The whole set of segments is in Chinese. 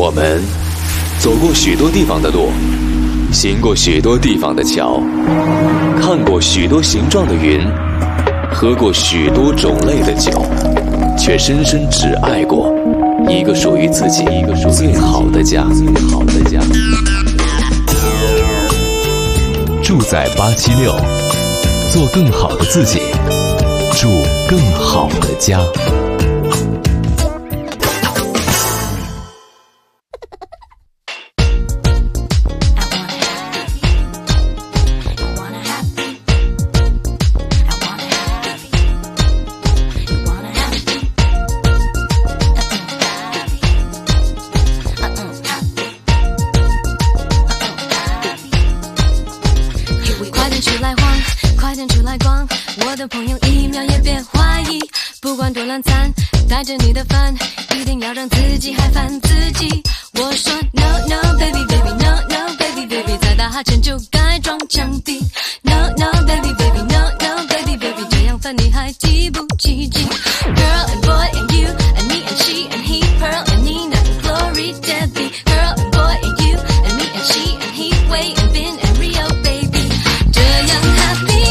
我们走过许多地方的路，行过许多地方的桥，看过许多形状的云，喝过许多种类的酒，却深深只爱过一个属于自己最好的家。住在876，做更好的自己，住更好的家。 快点出来逛，我的朋友一秒也别怀疑，不管多懒散，带着你的饭，一定要让自己嗨翻自己。我说 No no baby baby no no baby baby， 再打哈欠就该撞墙壁。No no baby baby no no baby baby， 这样烦你还积不积极 ？Girl and boy and you and me and she and he Pearl and Nina and Glory Debbie Girl and boy and you and me and she and he Wei and Bin and Rio baby， 这样 happy。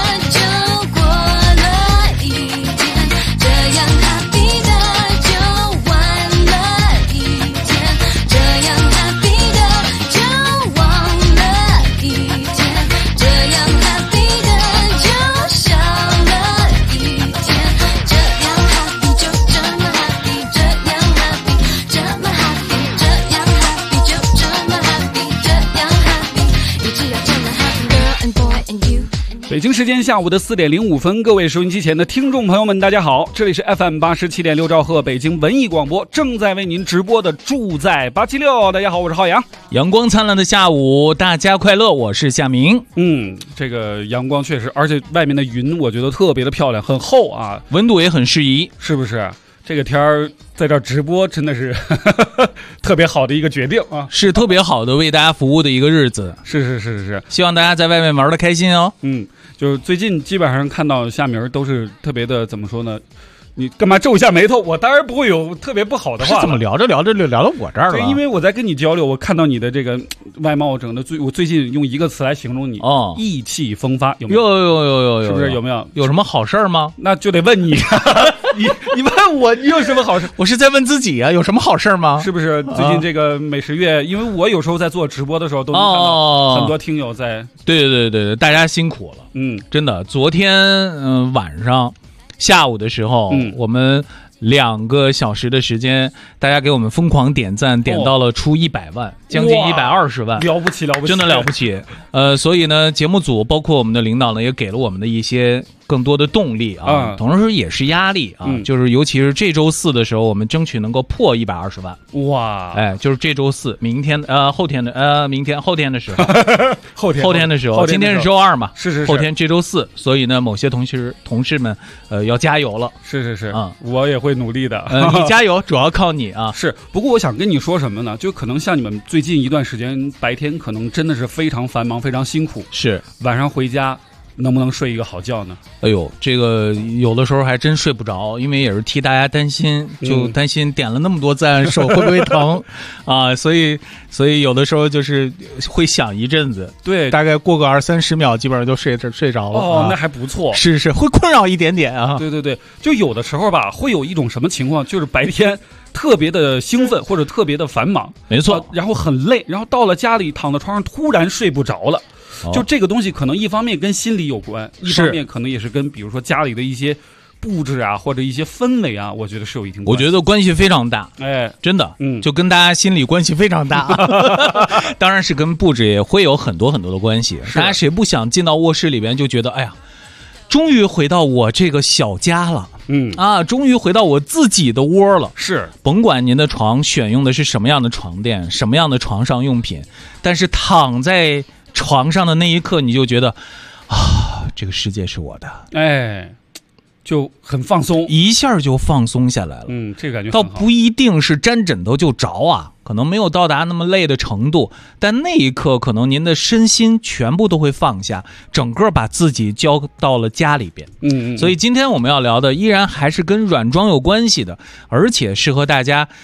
北京时间下午的4点05分，各位收音机前的听众朋友们，大家好，这里是 FM 87.6兆赫北京文艺广播，正在为您直播的住在876。大家好，我是浩洋。 阳光灿烂的下午，大家快乐，我是夏明。 这个阳光确实，而且外面的云我觉得特别的漂亮，很厚啊， 温度也很适宜， 是不是？这个天儿在这儿直播真的是特别好的一个决定啊， 是特别好的为大家服务的一个日子。 是， 希望大家在外面玩得开心哦。 就是最近基本上看到夏明都是特别的，怎么说呢？你干嘛皱一下眉头？我当然不会有特别不好的话。 是怎么聊着聊到我这儿了？ 对，因为我在跟你交流，我看到你的这个外貌整的我最近用一个词来形容你意气风发，有没有？ 有， 是不是有没有？ 有什么好事吗？ 那就得问你，你问我，你有什么好事？ 我是在问自己啊，有什么好事吗？ 是不是最近这个美食月？因为我有时候在做直播的时候，都能看到很多听友在。 对，大家辛苦了。真的，昨天晚上。下午的时候，我们2个小时的时间，大家给我们疯狂点赞，点到了出100万，将近120万， 了不起， 真的了不起。所以呢，节目组包括我们的领导呢，也给了我们的一些更多的动力啊，同时也是压力啊，就是尤其是这周4的时候，我们争取能够破120万。 哇， 就是这周4，明天后天的明天后天的时候，后天的时候，今天是周2嘛， 是， 后天这周4，所以呢，某些同事们要加油了。 是我也会努力的。 你加油，主要靠你啊。 是，不过我想跟你说什么呢？就可能像你们最近一段时间白天可能真的是非常繁忙，非常辛苦， 是晚上回家。能不能睡一个好觉呢？ 哎呦，这个有的时候还真睡不着，因为也是替大家担心，就担心点了那么多赞，手会不会疼啊？所以有的时候就是会想一阵子， 对， 大概过个20-30秒，基本上就睡着了。 那还不错， 是会困扰一点点啊。 对，就有的时候吧，会有一种什么情况，就是白天特别的兴奋或者特别的繁忙， 没错， 然后很累，然后到了家里躺在床上突然睡不着了。就这个东西可能一方面跟心理有关，一方面可能也是跟比如说家里的一些布置啊或者一些氛围啊，我觉得是有一定关系。 我觉得关系非常大，真的，就跟大家心理关系非常大。当然是跟布置也会有很多很多的关系。大家谁不想进到卧室里边就觉得，哎呀，终于回到我这个小家了，终于回到我自己的窝了。 是， 甭管您的床选用的是什么样的床垫，什么样的床上用品，但是躺在床上的那一刻，你就觉得这个世界是我的， 就很放松， 一下就放松下来了。 这个感觉倒不一定是沾枕头就着啊，可能没有到达那么累的程度，但那一刻可能您的身心全部都会放下，整个把自己交到了家里边。所以今天我们要聊的依然还是跟软装有关系的，而且适合大家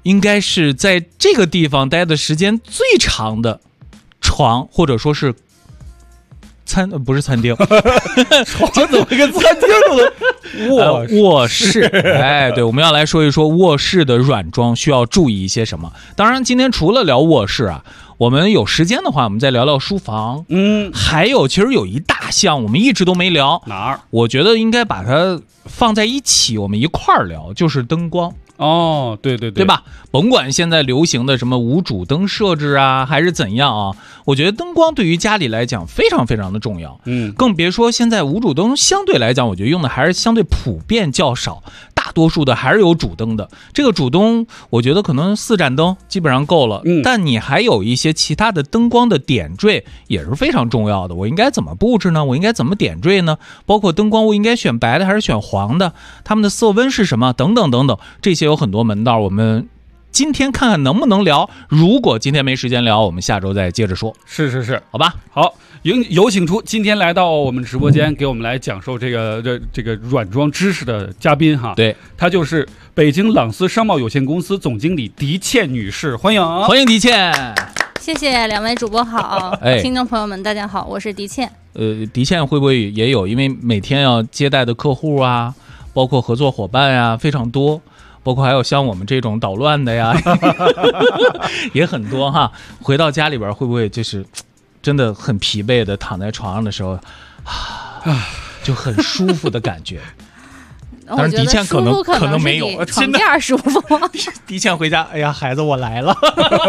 应该是在这个地方待的时间最长的床，或者说是不是餐厅， 床怎么跟餐厅的卧室？哎，对，我们要来说一说卧室的软装需要注意一些什么。当然，今天除了聊卧室啊，我们有时间的话，我们再聊聊书房。还有，其实有一大项我们一直都没聊， 哪儿？ 我觉得应该把它放在一起，我们一块儿聊，就是灯光。 哦，对对对， 对吧？甭管现在流行的什么无主灯设置啊，还是怎样啊，我觉得灯光对于家里来讲非常非常的重要。更别说现在无主灯相对来讲，我觉得用的还是相对普遍较少，大多数的还是有主灯的。这个主灯，我觉得可能4盏灯基本上够了。但你还有一些其他的灯光的点缀也是非常重要的。我应该怎么布置呢？我应该怎么点缀呢？包括灯光，我应该选白的还是选黄的？它们的色温是什么？等等等等，这些有很多门道，我们今天看看能不能聊。如果今天没时间聊，我们下周再接着说。 是， 好吧。 好，有请出今天来到我们直播间给我们来讲授这个软装知识的嘉宾哈。 对， 她就是北京朗思商贸有限公司总经理狄倩女士，欢迎狄倩。 谢谢两位主播好，听众朋友们大家好，我是狄倩。 狄倩会不会也有因为每天要接待的客户啊，包括合作伙伴啊非常多，包括还有像我们这种捣乱的呀也很多哈。回到家里边会不会就是真的很疲惫的躺在床上的时候就很舒服的感觉？当然，狄倩可能没有， 床垫舒服。 狄倩回家，哎呀，孩子，我来了，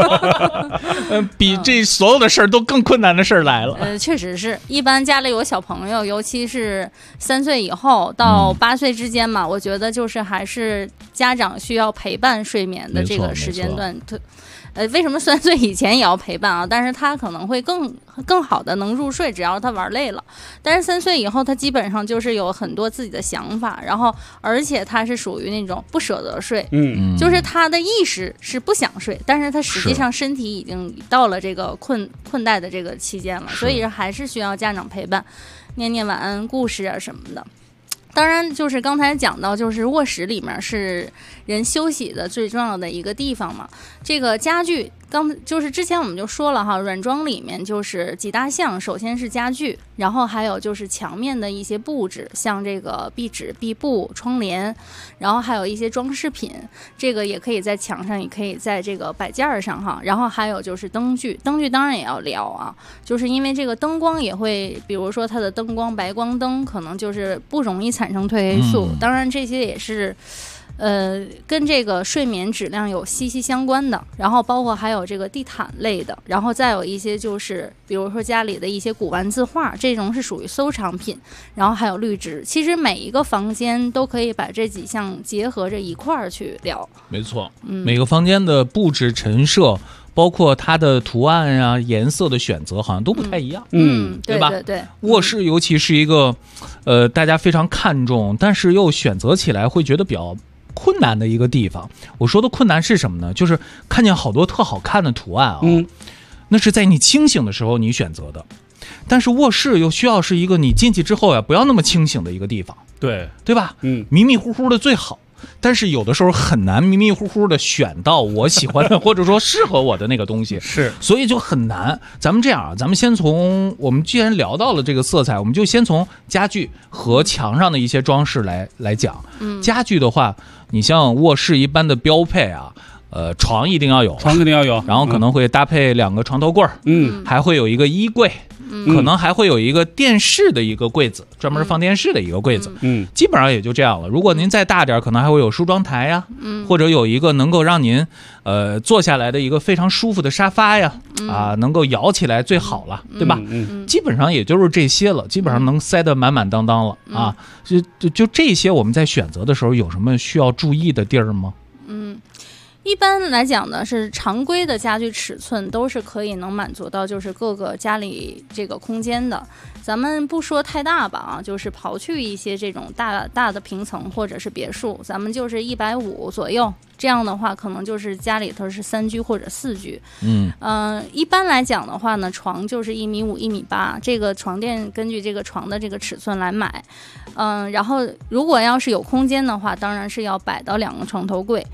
比这所有的事儿都更困难的事儿来了。 确实是一般家里有小朋友，尤其是3岁以后到8岁之间嘛，我觉得就是还是家长需要陪伴睡眠的这个时间段。为什么3岁以前也要陪伴啊？但是他可能会更好的能入睡，只要他玩累了。但是3岁以后，他基本上就是有很多自己的想法，然后而且他是属于那种不舍得睡，就是他的意识是不想睡，但是他实际上身体已经到了这个困怠的这个期间了，所以还是需要家长陪伴，念念晚安故事啊什么的。当然，就是刚才讲到，就是卧室里面是人休息的最重要的一个地方嘛。这个家具，就是之前我们就说了哈，软装里面就是几大项，首先是家具，然后还有就是墙面的一些布置，像这个壁纸、壁布、窗帘，然后还有一些装饰品，这个也可以在墙上，也可以在这个摆件上哈。然后还有就是灯具当然也要聊啊，就是因为这个灯光也会，比如说它的灯光白光灯可能就是不容易产生褪黑素，当然这些也是跟这个睡眠质量有息息相关的。然后包括还有这个地毯类的，然后再有一些就是比如说家里的一些古玩字画，这种是属于收藏品，然后还有绿植。其实每一个房间都可以把这几项结合着一块儿去聊。 没错，每个房间的布置陈设，包括它的图案啊、颜色的选择好像都不太一样。对吧？ 对。 卧室尤其是一个大家非常看重，但是又选择起来会觉得比较困难的一个地方。我说的困难是什么呢？就是看见好多特好看的图案啊，那是在你清醒的时候你选择的，但是卧室又需要是一个你进去之后呀不要那么清醒的一个地方，对吧？迷迷糊糊的最好。但是有的时候很难迷迷糊糊的选到我喜欢的或者说适合我的那个东西， 是， 所以就很难。咱们这样啊，咱们先从我们既然聊到了这个色彩，我们就先从家具和墙上的一些装饰来讲。家具的话，你像卧室一般的标配啊，床一定要有， 床肯定要有， 然后可能会搭配2个床头柜，还会有一个衣柜。可能还会有一个电视的一个柜子，专门放电视的一个柜子，基本上也就这样了。如果您再大点，可能还会有梳妆台呀，或者有一个能够让您坐下来的一个非常舒服的沙发呀，能够摇起来最好了，对吧？基本上也就是这些了，基本上能塞得满满当当了啊。就这些，我们在选择的时候有什么需要注意的地儿吗？ 一般来讲呢，是常规的家具尺寸都是可以能满足到就是各个家里这个空间的。咱们不说太大吧啊，就是刨去一些这种大的平层或者是别墅，咱们就是150左右，这样的话可能就是家里头是3居或者4居。一般来讲的话呢，床就是1.5米、1.8米，这个床垫根据这个床的这个尺寸来买。然后如果要是有空间的话，当然是要摆到2个床头柜。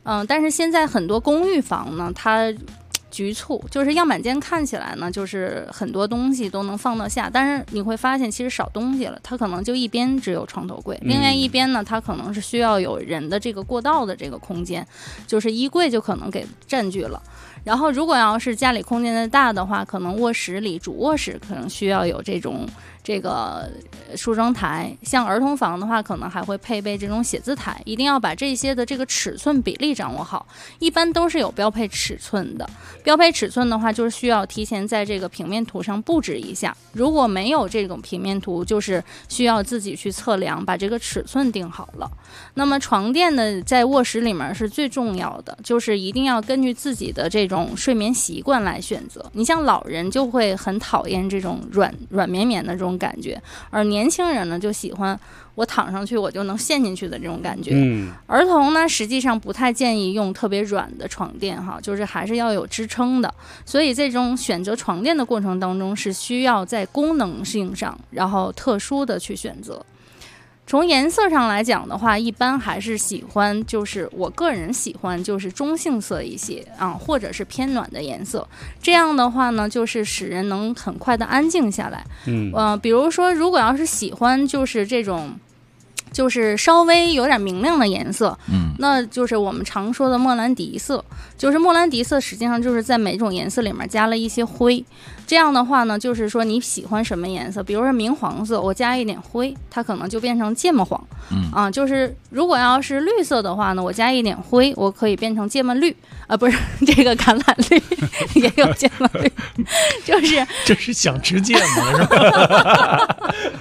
但是现在很多公寓房呢，它局促，就是样板间看起来呢，就是很多东西都能放得下，但是你会发现其实少东西了，它可能就一边只有床头柜，另外一边呢，它可能是需要有人的这个过道的这个空间，就是衣柜就可能给占据了。然后如果要是家里空间的大的话，可能卧室里主卧室可能需要有这个梳妆台，像儿童房的话可能还会配备这种写字台，一定要把这些的这个尺寸比例掌握好，一般都是有标配尺寸的。标配尺寸的话就是需要提前在这个平面图上布置一下，如果没有这种平面图，就是需要自己去测量，把这个尺寸定好了。那么床垫呢，在卧室里面是最重要的，就是一定要根据自己的这种睡眠习惯来选择。你像老人就会很讨厌这种软绵绵的这种感觉，而年轻人呢就喜欢我躺上去我就能陷进去的这种感觉。儿童呢实际上不太建议用特别软的床垫哈，就是还是要有支撑的。所以这种选择床垫的过程当中是需要在功能性上然后特殊的去选择。从颜色上来讲的话，一般还是喜欢，就是我个人喜欢就是中性色一些啊，或者是偏暖的颜色。这样的话呢，就是使人能很快的安静下来。比如说，如果要是喜欢就是这种，就是稍微有点明亮的颜色，那就是我们常说的莫兰迪色。就是莫兰迪色实际上就是在每种颜色里面加了一些灰，这样的话呢，就是说你喜欢什么颜色，比如说明黄色，我加一点灰，它可能就变成芥末黄。就是如果要是绿色的话呢，我加一点灰，我可以变成芥末绿不是这个橄榄绿也有芥末绿，就是这是想吃芥末是吧？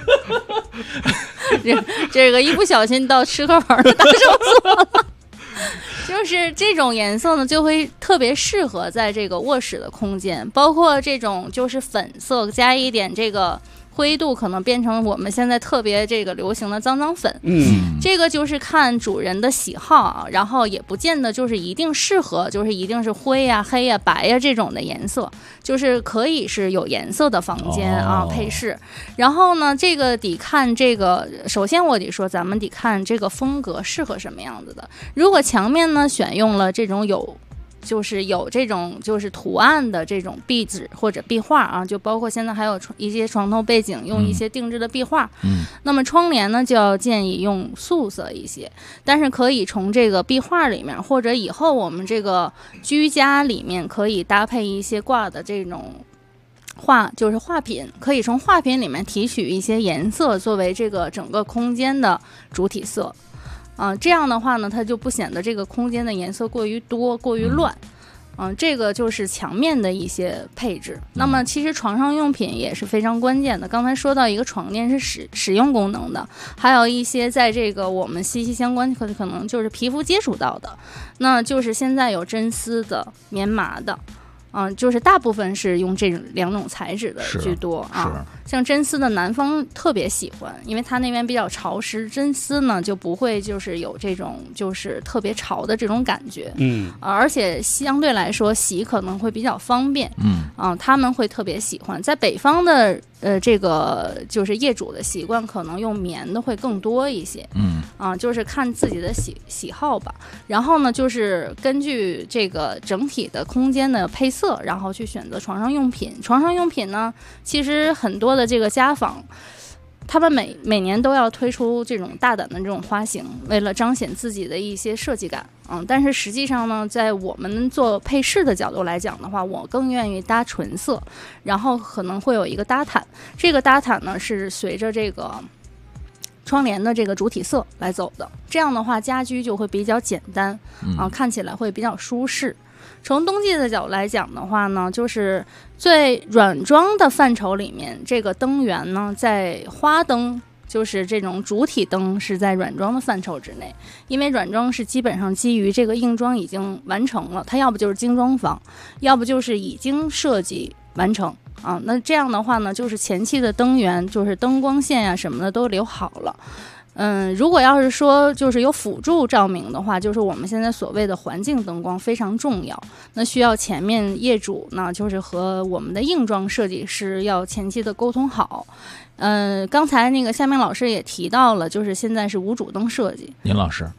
这个一不小心到吃喝玩的大手所了。就是这种颜色呢，就会特别适合在这个卧室的空间，包括这种就是粉色加一点这个灰度，可能变成我们现在特别这个流行的脏脏粉。这个就是看主人的喜好啊，然后也不见得就是一定适合，就是一定是灰呀、黑呀、白呀这种的颜色，就是可以是有颜色的房间配饰。然后呢，这个得看这个，首先我得说，咱们得看这个风格适合什么样子的。如果墙面呢选用了这种有这种就是图案的这种壁纸或者壁画啊，就包括现在还有一些床头背景用一些定制的壁画。那么窗帘呢就要建议用素色一些，但是可以从这个壁画里面，或者以后我们这个居家里面可以搭配一些挂的这种就是画品，可以从画品里面提取一些颜色作为这个整个空间的主体色。这样的话呢，它就不显得这个空间的颜色过于多、过于乱。这个就是墙面的一些配置。那么其实床上用品也是非常关键的。刚才说到一个床垫是使用功能的，还有一些在这个我们息息相关，可能就是皮肤接触到的，那就是现在有真丝的、棉麻的。就是大部分是用这两种材质的居多啊。像真丝的南方特别喜欢，因为它那边比较潮湿，真丝呢就不会就是有这种就是特别潮的这种感觉。而且相对来说洗可能会比较方便。他们会特别喜欢。在北方的这个就是业主的习惯，可能用棉的会更多一些。就是看自己的喜好吧。然后呢，就是根据这个整体的空间的配色，然后去选择床上用品。床上用品呢，其实很多的这个家纺，他们每年都要推出这种大胆的这种花型，为了彰显自己的一些设计感。但是实际上呢，在我们做配饰的角度来讲的话，我更愿意搭纯色，然后可能会有一个搭毯。这个搭毯呢是随着这个窗帘的这个主体色来走的，这样的话家居就会比较简单，看起来会比较舒适。从冬季的角度来讲的话呢，就是最软装的范畴里面，这个灯源呢，在花灯，就是这种主体灯是在软装的范畴之内，因为软装是基本上基于这个硬装已经完成了，它要不就是精装房，要不就是已经设计完成。那这样的话呢，就是前期的灯源，就是灯光线呀什么的都留好了。如果要是说就是有辅助照明的话，就是我们现在所谓的环境灯光非常重要，那需要前面业主呢，就是和我们的硬装设计师要前期的沟通好。刚才那个夏明老师也提到了，就是现在是无主灯设计。 您老师，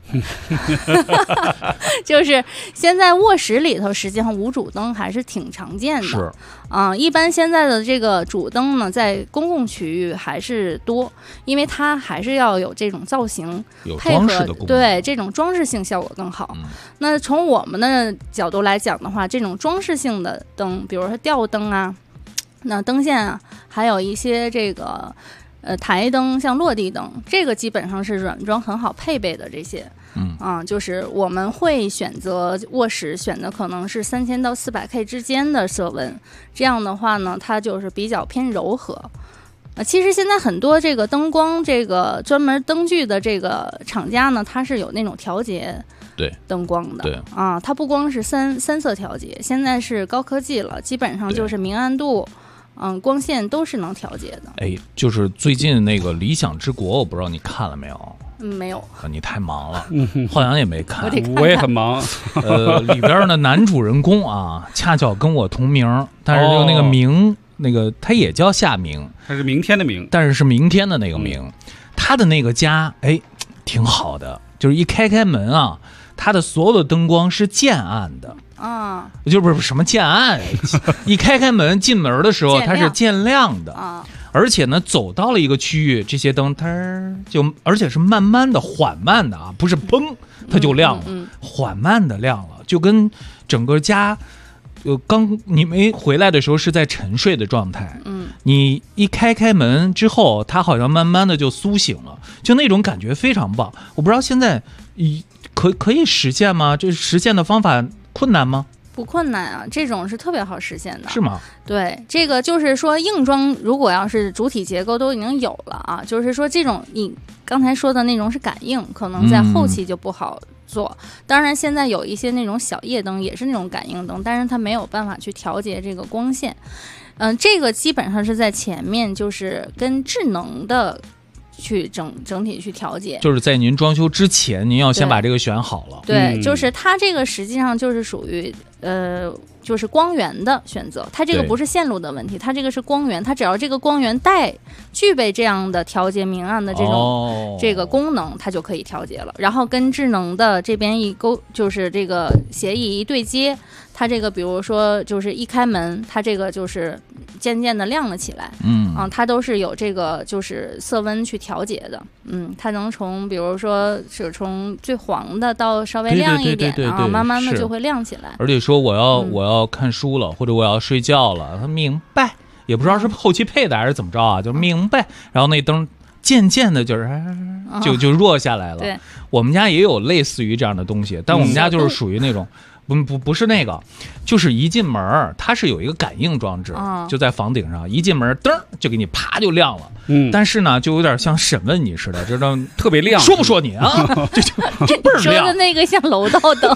就是现在卧室里头，实际上无主灯还是挺常见的。 是一般现在的这个主灯呢，在公共区域还是多，因为它还是要有这种造型配合，对这种装饰性效果更好。那从我们的角度来讲的话，这种装饰性的灯，比如说吊灯啊，那灯线啊，还有一些这个台灯，像落地灯，这个基本上是软装很好配备的这些。就是我们会选择卧室，选的可能是3000到400K 之间的色温，这样的话呢，它就是比较偏柔和。其实现在很多这个灯光，这个专门灯具的这个厂家呢，它是有那种调节灯光的。 对它不光是三色调节，现在是高科技了，基本上就是明暗度。光线都是能调节的。 就是最近那个《理想之国》，我不知道你看了没有？ 没有。 你太忙了。浩洋也没看。 我也很忙。 里边的男主人公啊，恰巧跟我同名，但是就那个名，那个他也叫夏明， 他是明天的明， 但是是明天的那个明。他的那个家，挺好的，就是一开门啊，他的所有的灯光是渐暗的。就不是什么渐暗，一开门进门的时候它是渐亮的而且呢走到了一个区域，这些灯它就而且是慢慢的缓慢的不是砰它就亮了，缓慢的亮了，就跟整个家刚你没回来的时候是在沉睡的状态，你一开门之后它好像慢慢的就苏醒了，就那种感觉非常棒。我不知道现在可以实现吗？这实现的方法困难吗？ 不困难啊，这种是特别好实现的。 是吗？ 对，这个就是说硬装如果要是主体结构都已经有了就是说这种你刚才说的那种是感应，可能在后期就不好做。当然现在有一些那种小夜灯也是那种感应灯，但是它没有办法去调节这个光线。这个基本上是在前面就是跟智能的去整体去调节， 就是在您装修之前您要先把这个选好了。 对，就是它这个实际上就是属于就是光源的选择，它这个不是线路的问题，它这个是光源，它只要这个光源具备这样的调节明暗的这种这个功能，它就可以调节了。然后跟智能的这边就是这个协议一对接，它这个比如说就是一开门，它这个就是渐渐的亮了起来，它都是有这个就是色温去调节的，它能从比如说是从最黄的到稍微亮一点，然后慢慢的就会亮起来。 而且说我要看书了，或者我要睡觉了，他明白，也不知道是后期配的还是怎么着就明白，然后那灯渐渐的就弱下来了。对，我们家也有类似于这样的东西，但我们家就是属于那种。不是那个，就是一进门它是有一个感应装置，就在房顶上，一进门噔就给你啪就亮了。但是呢，就有点像审问你似的，这种特别亮， 说不说你啊？就倍儿亮。 说的那个像楼道灯，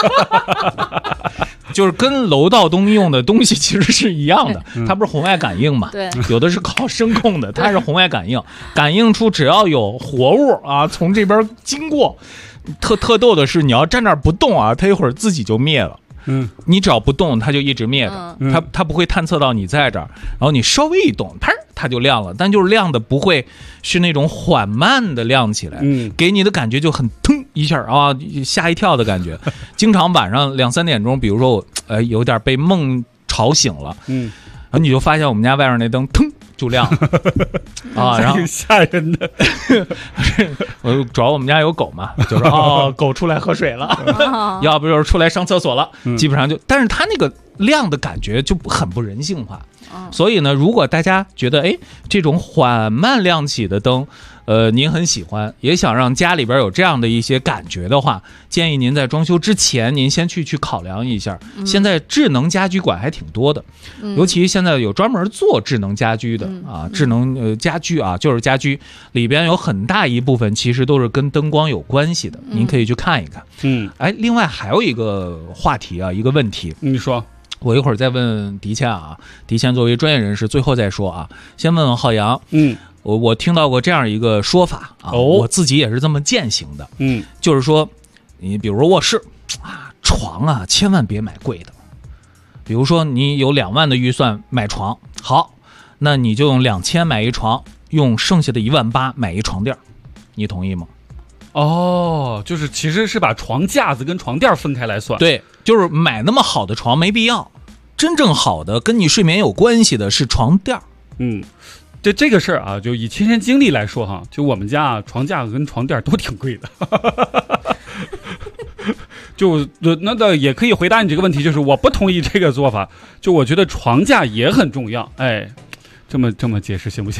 就是跟楼道灯用的东西其实是一样的，它不是红外感应嘛？ 对， 有的是靠声控的，它是红外感应，感应出只要有活物从这边经过。特逗的是，你要站那儿不动它一会儿自己就灭了。你只要不动，它就一直灭着。它不会探测到你在这儿，然后你稍微一动，啪，它就亮了。但就是亮的不会是那种缓慢的亮起来，给你的感觉就很腾一下吓一跳的感觉。经常晚上2、3点钟，比如说我有点被梦吵醒了，然后你就发现我们家外面那灯腾就亮了然后挺吓人的。 主要我们家有狗嘛，就是狗出来喝水了，要不就是出来上厕所了，基本上就，但是它那个亮的感觉就很不人性化。所以呢，如果大家觉得这种缓慢亮起的灯您很喜欢，也想让家里边有这样的一些感觉的话，建议您在装修之前您先去考量一下。现在智能家居馆还挺多的，尤其现在有专门做智能家居的智能家居就是家居里边有很大一部分其实都是跟灯光有关系的，您可以去看一看。另外还有一个话题一个问题， 你说。 我一会儿再问狄谦狄谦作为专业人士最后再说先问问浩洋。我听到过这样一个说法我自己也是这么践行的。就是说你比如说卧室床千万别买贵的，比如说你有2万的预算买床，好，那你就用2000买一床，用剩下的1.8万买一床垫，你同意吗？ 哦，就是其实是把床架子跟床垫分开来算。 对，就是买那么好的床没必要，真正好的跟你睡眠有关系的是床垫。 这个事儿啊，就以亲身经历来说哈，就我们家床架子跟床垫都挺贵的。就那倒也可以回答你这个问题，就是我不同意这个做法。就我觉得床架也很重要。哎，这么解释行不行？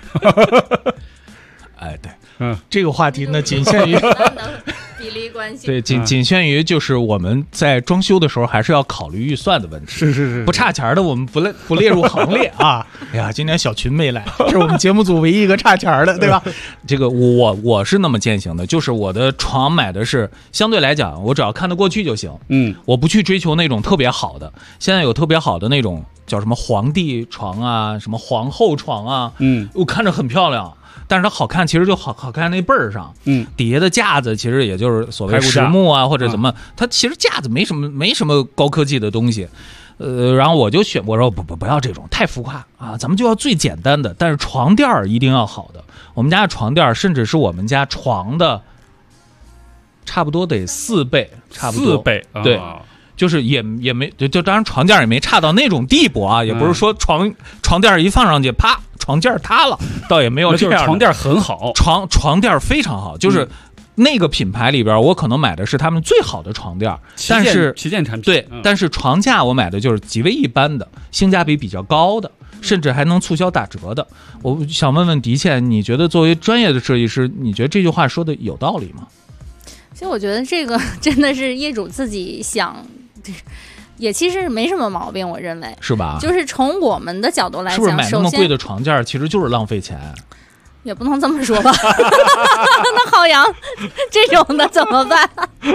哎，对，这个话题呢，仅限于比例关系。 对，仅限于就是我们在装修的时候还是要考虑预算的问题。 是， 不差钱的我们不列入行列啊。哎呀，今天小群没来，这是我们节目组唯一一个差钱的，对吧？这个我是那么践行的，就是我的床买的是相对来讲，我只要看得过去就行。我不去追求那种特别好的。现在有特别好的那种叫什么皇帝床啊，什么皇后床啊，我看着很漂亮。但是它好看，其实就好看那背儿上，底下的架子其实也就是所谓实木啊或者怎么，它其实架子没什么高科技的东西，然后我说不要这种太浮夸啊，咱们就要最简单的，但是床垫一定要好的。我们家的床垫甚至是我们家床的差不多得4倍，差不多 4倍， 对。就是也没就当然床垫也没差到那种地步啊，也不是说床垫一放上去，啪，床垫塌了，倒也没有这样的。 就是床垫很好， 床垫非常好，就是那个品牌里边，我可能买的是他们最好的床垫，但是旗舰产品。 对，但是床架我买的就是极为一般的，性价比比较高的，甚至还能促销打折的。我想问问迪倩，你觉得作为专业的设计师，你觉得这句话说的有道理吗？ 其实我觉得这个真的是业主自己想。也其实没什么毛病，我认为是吧？ 就是从我们的角度来讲， 是不是买那么贵的床垫其实就是浪费钱？ 也不能这么说吧。那浩洋这种的怎么办？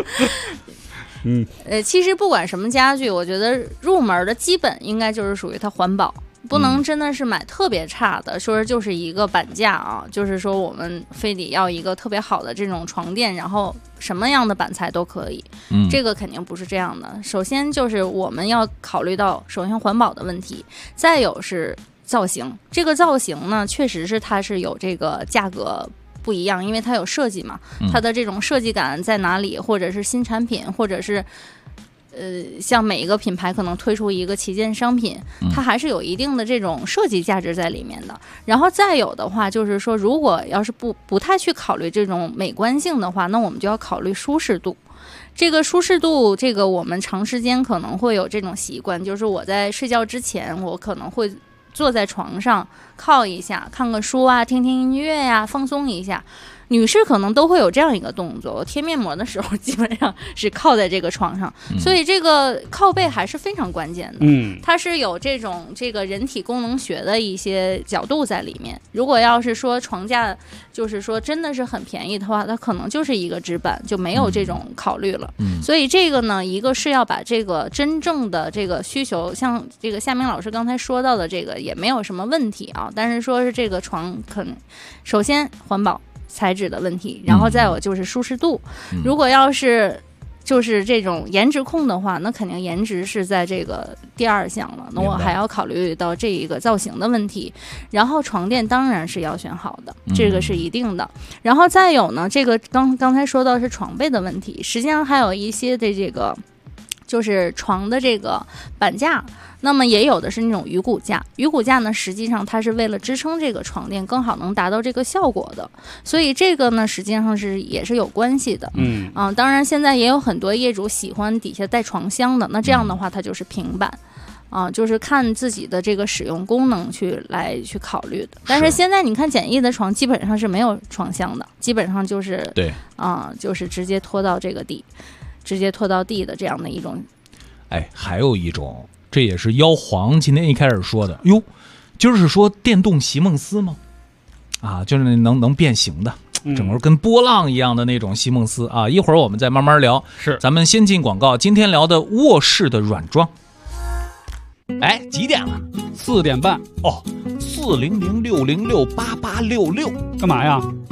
其实不管什么家具，我觉得入门的基本应该就是属于它环保。不能真的是买特别差的，说就是一个板架啊，就是说我们非得要一个特别好的这种床垫，然后什么样的板材都可以，这个肯定不是这样的。首先就是我们要考虑到，首先环保的问题，再有是造型。这个造型呢，确实是它是有这个价格不一样，因为它有设计嘛，它的这种设计感在哪里，或者是新产品，或者是。像每一个品牌可能推出一个旗舰商品，它还是有一定的这种设计价值在里面的。然后再有的话，就是说，如果要是不太去考虑这种美观性的话，那我们就要考虑舒适度。这个舒适度，这个我们长时间可能会有这种习惯，就是我在睡觉之前，我可能会坐在床上靠一下，看个书啊，听听音乐呀，放松一下。女士可能都会有这样一个动作，我贴面膜的时候基本上是靠在这个床上，所以这个靠背还是非常关键的。它是有这个人体功能学的一些角度在里面。如果要是说床架就是说真的是很便宜的话，它可能就是一个纸板，就没有这种考虑了。所以这个呢，一个是要把这个真正的这个需求，像这个夏明老师刚才说到的这个也没有什么问题啊，但是说是这个床可能首先环保材质的问题，然后再有就是舒适度。如果要是就是这种颜值控的话，那肯定颜值是在这个第二项了，那我还要考虑到这一个造型的问题。然后床垫当然是要选好的，这个是一定的。然后再有呢，这个刚才说到是床背的问题，实际上还有一些的这个就是床的这个板架，那么也有的是那种鱼骨架。鱼骨架呢，实际上它是为了支撑这个床垫，更好能达到这个效果的。所以这个呢，实际上也是有关系的。当然现在也有很多业主喜欢底下带床箱的，那这样的话它就是平板。就是看自己的这个使用功能去考虑的。但是现在你看简易的床基本上是没有床箱的，基本上就是对就是直接拖到地的这样的一种。 还有一种，这也是妖皇今天一开始说的哟，就是说电动席梦思吗？就是能变形的，整个跟波浪一样的那种席梦思啊。一会儿我们再慢慢聊。 是， 咱们先进广告。今天聊的卧室的软装。几点了 ？4点半。 40060688866， 干嘛呀？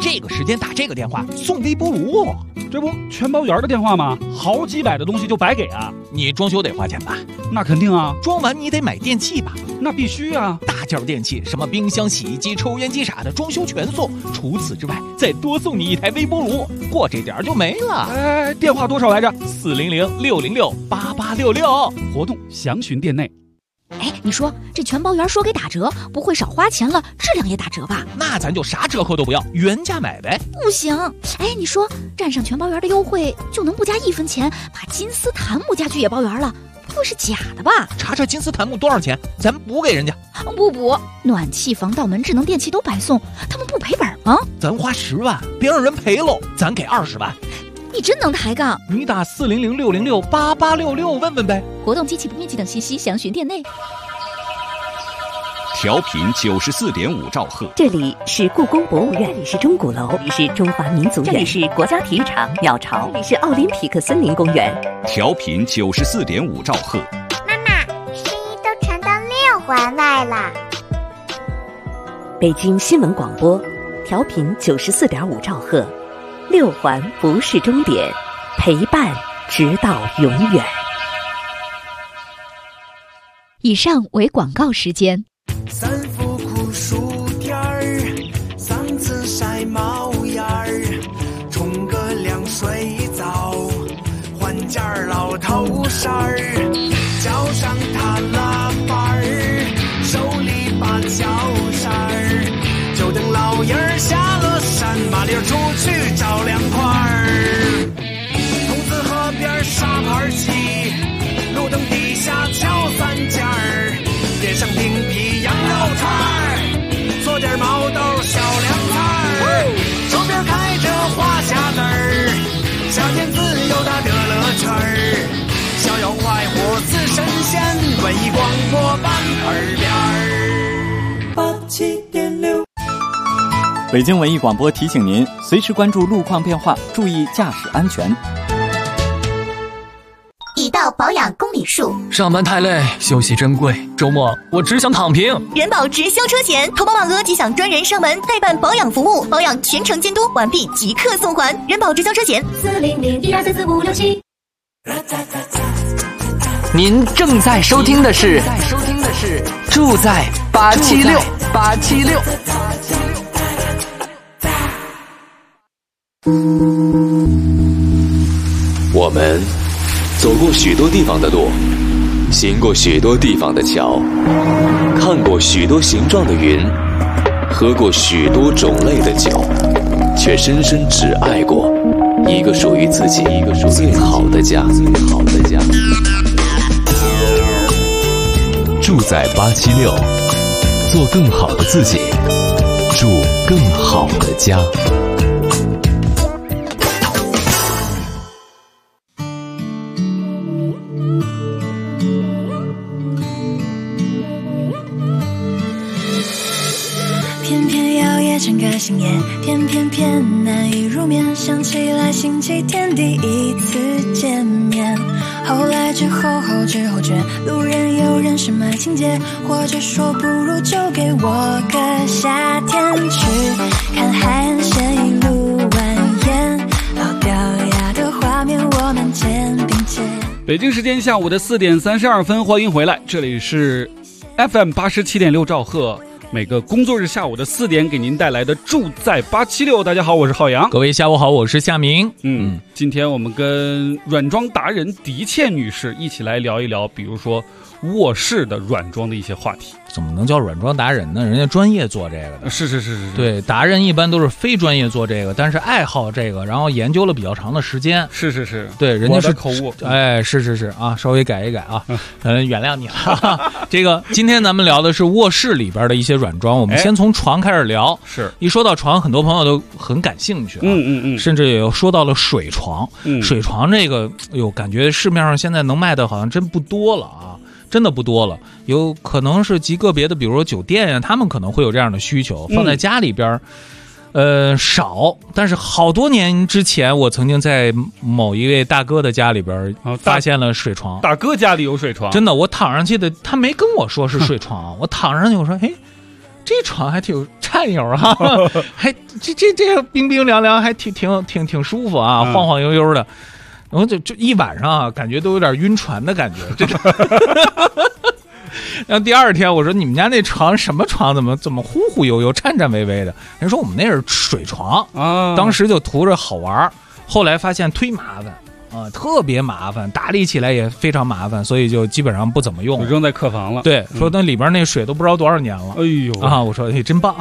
这个时间打这个电话送微波炉， 这不全包圆的电话吗？好几百的东西就白给啊！ 你装修得花钱吧？ 那肯定啊！ 装完你得买电器吧？ 那必须啊！ 大件电器，什么冰箱、洗衣机、抽烟机啥的，装修全送。除此之外，再多送你一台微波炉，过这点就没了。 哎，电话多少来着 ？400-606-8866， 活动详询店内。 哎，你说这全包圆说给打折，不会少花钱了，质量也打折吧？ 那咱就啥折扣都不要，原价买呗。 不行，哎，你说占上全包圆的优惠，就能不加1分钱把金丝檀木家具也包圆了，不会是假的吧？ 查查金丝檀木多少钱，咱补给人家。 不，暖气、防盗门、智能电器都白送，他们不赔本吗？ 咱花10万，别让人赔喽，咱给20万。 你真能抬杠！ 你打400-606-8866问问呗。 活动、机器不面积等信息详询店内。 调频94.5兆赫， 这里是故宫博物院，这里是钟鼓楼，这里是中华民族园，这里是国家体育场鸟巢，这里是奥林匹克森林公园。 调频94.5兆赫。 妈妈，声音都传到6环外了。 北京新闻广播，调频94.5兆赫。6环不是终点，陪伴直到永远。 以上为广告时间。 3伏酷暑天儿，3次晒毛眼儿，冲个凉水澡，换件老头衫儿，脚上踏拉板儿，手里把脚扇儿，就等老爷儿下了山，麻溜出去找凉快儿。筒子河边沙盘棋，路灯底下敲3件儿，点上冰皮羊肉串儿，做点毛豆小凉菜儿，手边开着花匣子儿，夏天自由的乐乐圈儿，逍遥快活似神仙，文艺广播伴耳边儿。87.6。 北京文艺广播提醒您，随时关注路况变化，注意驾驶安全。 已到保养公里数， 上班太累，休息珍贵，周末我只想躺平。 人保直销车险，投保满额即享专人上门代办保养服务，保养全程监督，完毕即刻送还。人保直销车险 400-1234567。 您正在收听的是住在876。 我们走过许多地方的路，行过许多地方的桥，看过许多形状的云，喝过许多种类的酒，却深深只爱过一个属于自己最好的家。 住在876，做更好的自己，住更好的家。 偏偏要夜整个星夜，偏难以入眠，想起来星期天第一次见面，后来之后觉路人有人是卖情节，或者说不如就给我个夏天去看海岸线一路蜿蜒，老掉牙的画面我们肩并肩。 北京时间下午的4点32分，欢迎回来，这里是 FM 87.6兆赫，每个工作日下午的4点给您带来的住在876。大家好，我是浩洋。 各位下午好，我是夏明。 今天我们跟软装达人狄倩女士一起来聊一聊，比如说卧室的软装的一些话题。 怎么能叫软装达人呢？人家专业做这个的。 是。 对，达人一般都是非专业做这个，但是爱好这个，然后研究了比较长的时间。 是。 对，人家是口误。 哎，是啊，稍微改一改啊，原谅你了。这个今天咱们聊的是卧室里边的一些软装，我们先从床开始聊。 是一说到床，很多朋友都很感兴趣啊。甚至也有说到了水床。水床这个，感觉市面上现在能卖的好像真不多了啊。真的不多了，有可能是极个别的，比如说酒店呀，他们可能会有这样的需求，放在家里边，少。但是好多年之前，我曾经在某一位大哥的家里边发现了水床。 大哥家里有水床？ 真的，我躺上去的，他没跟我说是睡床，我躺上去，我说，嘿， 这床还挺颤悠啊，还这冰冰凉凉，还挺舒服啊，晃晃悠悠的。然后就一晚上啊，感觉都有点晕船的感觉。这然后第二天我说你们家那床什么床，怎么忽忽悠悠、颤颤巍巍的？人说我们那是水床啊，当时就图着好玩，后来发现忒麻烦。特别麻烦，打理起来也非常麻烦，所以就基本上不怎么用了， 扔在客房了。 对，说那里边那水都不知道多少年了。哎呦啊！我说真棒。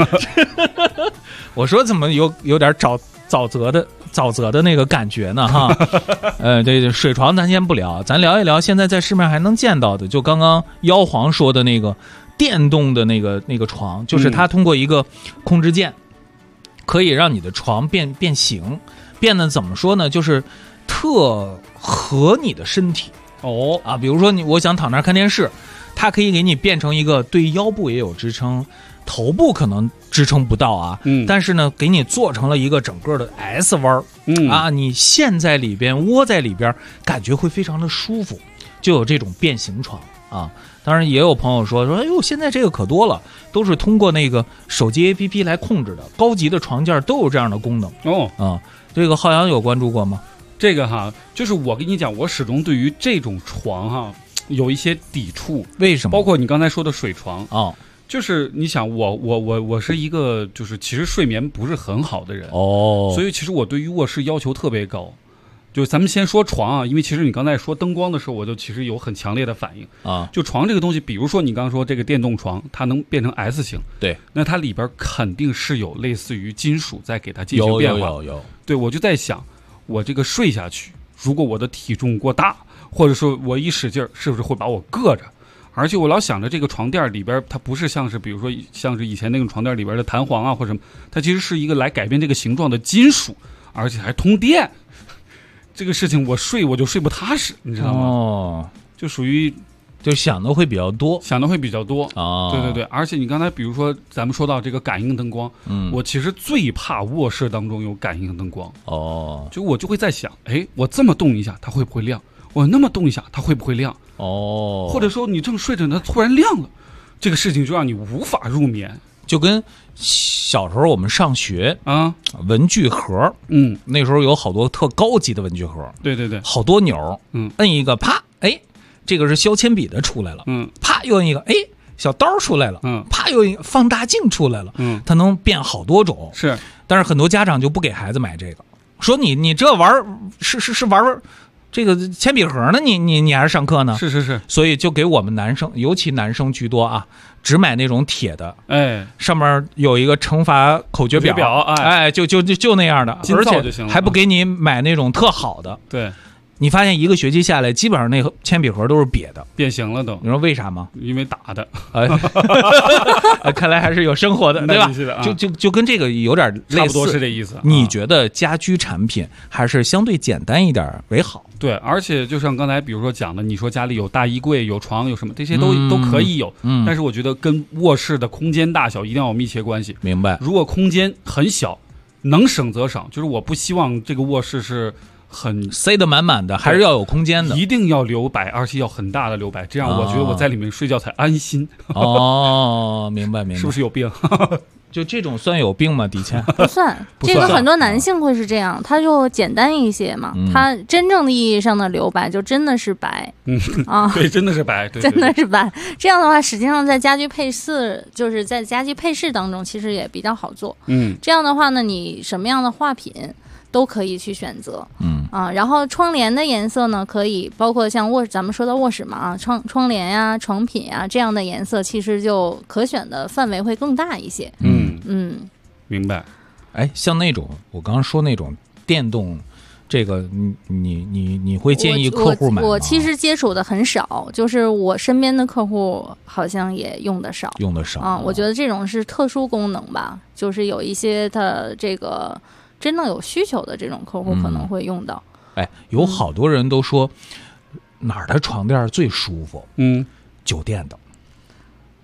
我说怎么有点沼泽的那个感觉呢？哈，这水床咱先不聊，咱聊一聊现在在市面还能见到的，就刚刚妖皇说的那个电动的那个床，就是它通过一个控制键，可以让你的床变形，变得怎么说呢？就是特合你的身体比如说我想躺那儿看电视，它可以给你变成一个对腰部也有支撑，头部可能支撑不到啊，但是呢给你做成了一个整个的 S 弯你陷在里边窝在里边，感觉会非常的舒服，就有这种变形床啊。当然也有朋友说哎呦现在这个可多了，都是通过那个手机 APP 来控制的，高级的床垫都有这样的功能这个浩洋有关注过吗？ 这个哈，就是我跟你讲，我始终对于这种床哈有一些抵触。 为什么？ 包括你刚才说的水床就是你想我是一个就是其实睡眠不是很好的人所以其实我对于卧室要求特别高。就咱们先说床啊，因为其实你刚才说灯光的时候，我就其实有很强烈的反应就床这个东西，比如说你刚刚说这个电动床，它能变成 S 型， 对， 那它里边肯定是有类似于金属在给它进行变化。 有。 对，我就在想。我这个睡下去，如果我的体重过大，或者说我一使劲儿，是不是会把我硌着？而且我老想着这个床垫里边，它不是像是比如说像是以前那种床垫里边的弹簧啊或者什么，它其实是一个来改变这个形状的金属，而且还通电。这个事情我就睡不踏实，你知道吗？就属于。 就想的会比较多对，而且你刚才比如说咱们说到这个感应灯光我其实最怕卧室当中有感应灯光就我就会在想我这么动一下它会不会亮，我那么动一下它会不会亮或者说你正睡着它突然亮了，这个事情就让你无法入眠。 就跟小时候我们上学文具盒那时候有好多特高级的文具盒， 对， 好多钮摁一个啪这个是削铅笔的出来了，啪又一个小刀出来了，啪又一个放大镜出来了，它能变好多种。 是， 但是很多家长就不给孩子买这个，说你这玩是玩这个铅笔盒呢，你还是上课呢？ 是， 所以就给我们男生，尤其男生居多啊，只买那种铁的，上面有一个乘法口诀表，就那样的，而且还不给你买那种特好的， 对。 你发现一个学期下来，基本上那个铅笔盒都是瘪的， 变形了都。 你说为啥吗？ 因为打的。 看来还是有生活的，对吧？就跟这个有点类似， 差不多是这意思。 你觉得家居产品还是相对简单一点为好？ 对，而且就像刚才比如说讲的，你说家里有大衣柜、有床、有什么，这些都可以有。但是我觉得跟卧室的空间大小一定要有密切关系。 明白。 如果空间很小，能省则省，就是我不希望这个卧室是。很塞得满满的，还是要有空间的， 一定要留白，而且要很大的留白，这样我觉得我在里面睡觉才安心。 明白， 是不是有病？ 就这种算有病吗？底谦不算，这个很多男性会是这样，他就简单一些嘛。他真正的意义上的留白，就真的是白。 对，真的是白，对， 真的是白。这样的话，实际上在家居配饰，就是在家居配饰当中，其实也比较好做。这样的话呢，你什么样的画品都可以去选择，然后窗帘的颜色呢，可以包括像咱们说到卧室嘛窗帘呀、床品呀这样的颜色，其实就可选的范围会更大一些。 明白。 像那种我刚刚说那种电动，这个你会建议客户买吗？ 我其实接触的很少，就是我身边的客户好像也用的少。我觉得这种是特殊功能吧，就是有一些它这个。真正有需求的这种客户可能会用到。 有好多人都说哪儿的床垫最舒服？酒店的。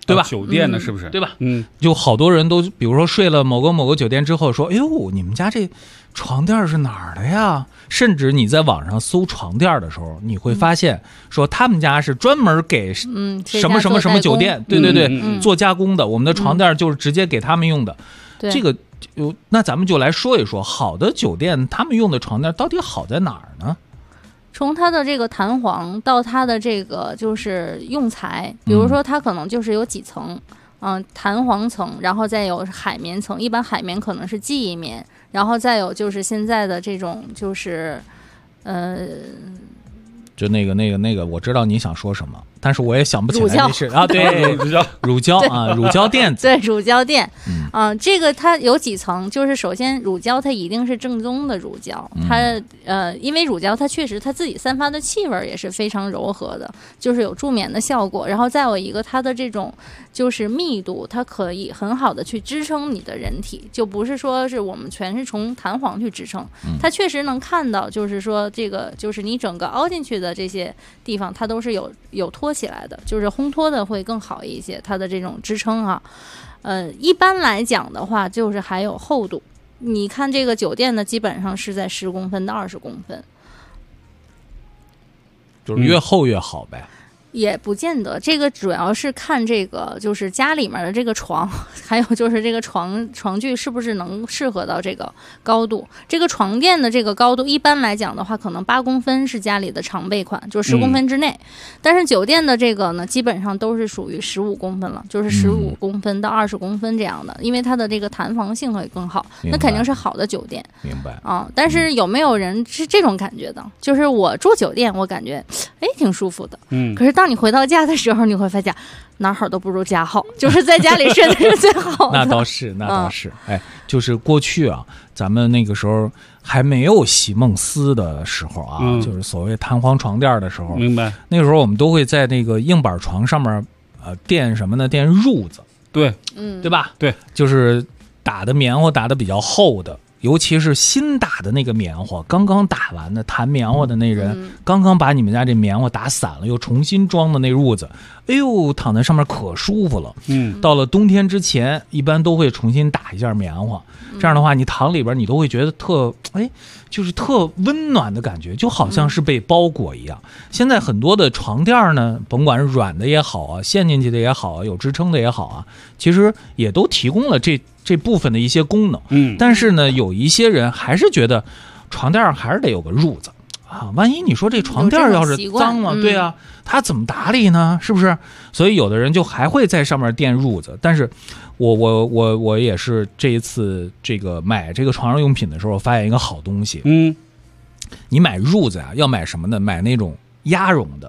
对吧？ 酒店呢，是不是？ 对吧？就好多人都，比如说睡了某个酒店之后，说，哎呦，你们家这床垫是哪儿的呀？甚至你在网上搜床垫的时候，你会发现说他们家是专门给什么什么什么酒店，对，做加工的。我们的床垫就是直接给他们用的。这个那咱们就来说一说，好的酒店他们用的床垫到底好在哪儿呢？ 从它的这个弹簧到它的这个就是用材，比如说它可能就是有几层，弹簧层，然后再有海绵层，一般海绵可能是记忆棉，然后再有就是现在的这种就是就那个，我知道你想说什么，但是我也想不起来这是啊，对，乳胶啊，乳胶垫子， 对，乳胶垫，这个它有几层，就是首先乳胶它一定是正宗的乳胶，它因为乳胶它确实它自己散发的气味也是非常柔和的，就是有助眠的效果，然后再有一个它的这种就是密度，它可以很好的去支撑你的人体，就不是说是我们全是从弹簧去支撑，它确实能看到，就是说这个就是你整个凹进去的这些地方，它都是有托起来的，就是烘托的会更好一些，它的这种支撑啊。一般来讲的话，就是还有厚度。你看这个酒店呢，基本上是在10公分到20公分， 就是越厚越好呗。 也不见得，这个主要是看这个就是家里面的这个床，还有就是这个床具是不是能适合到这个高度。这个床垫的这个高度，一般来讲的话，可能8公分是家里的常备款，就是10公分之内。但是酒店的这个呢，基本上都是属于15公分了，就是15公分到20公分这样的，因为它的这个弹簧性会更好，那肯定是好的酒店。 明白啊？但是有没有人是这种感觉的？就是我住酒店，我感觉挺舒服的，可是当你回到家的时候，你会发现哪好都不如家好，就是在家里睡的是最好的。 那倒是。就是过去啊，咱们那个时候还没有席梦思的时候啊，就是所谓弹簧床垫的时候， 明白？ 那个时候我们都会在那个硬板床上面，垫什么呢？垫褥子， 对， 对吧？ 对， 就是打的棉花打的比较厚的。尤其是新打的那个棉花，刚刚打完的弹棉花的那人，刚刚把你们家这棉花打散了，又重新装的那褥子，哎呦，躺在上面可舒服了。到了冬天之前，一般都会重新打一下棉花，这样的话，你躺里边你都会觉得就是特温暖的感觉，就好像是被包裹一样。现在很多的床垫呢，甭管是软的也好啊，陷进去的也好啊，有支撑的也好啊，其实也都提供了这部分的一些功能。但是呢，有一些人还是觉得床垫还是得有个褥子啊，万一你说这床垫要是脏了，对啊，他怎么打理呢？是不是？所以有的人就还会在上面垫褥子。但是我也是这一次这个买这个床上用品的时候，发现一个好东西。你买褥子啊，要买什么呢？买那种鸭绒的